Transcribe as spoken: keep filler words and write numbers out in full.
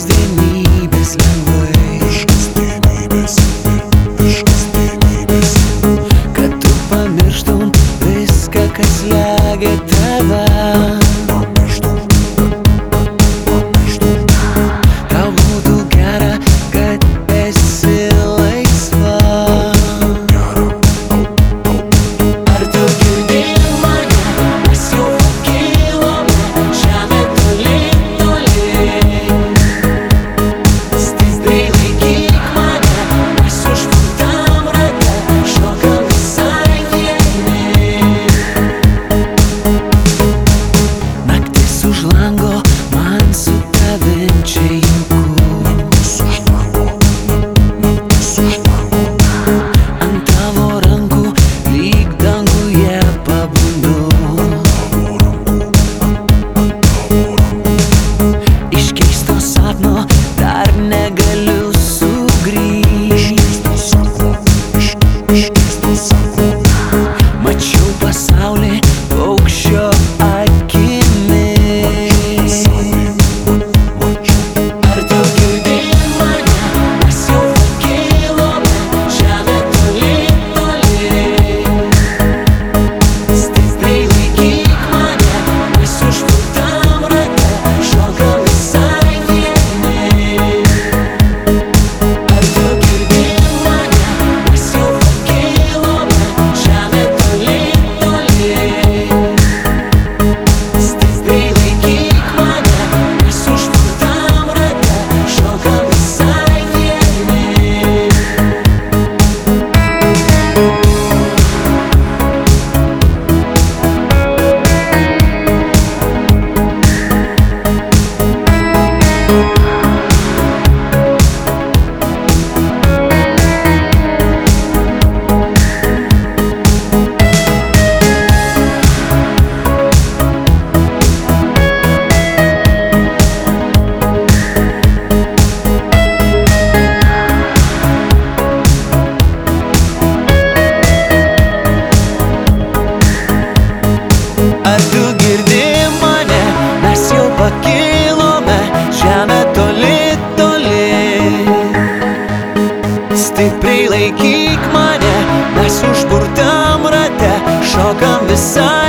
kasdienybės lengvai, iš kasdienybės, iš kasdienybės, kad tu pamirštum viską, kas slegia tave. pamirštum, pamirštum, Tau būtų gera, kad esi laisva. gera, tau, tau, Ar tu girdi mane? Mes jau pakilome, žemė toli, toli. Stipriai laikyk mane, mes užburtam rate šokam visai vieni. Naktis už lango, man su tavim čia jauku. už lango, naktis už lango, Ant tavo rankų lyg danguje pabundu. tavo rankų, tavo rankų, Iš keisto sapno dar negaliu sugrįžti. iškeisto sapno, iš, iškeisto sapno, Mačiau pasaulį paukščio akimis. mačiau, Ar tu girdi mane? Mes jau pakilome, žemė toli, toli. Stipriai laikyk mane, mes užburtam rate šokam visai vieni. Ar tu girdi mane? Mes jau pakilome, žemė toli, toli. Stipriai laikyk mane, mes užburtam rate šokam visai vieni. Ar tu girdi mane? Mes jau pakilome, žemė toli, toli. Stipriai laikyk mane, mes užburtam rate šokam visai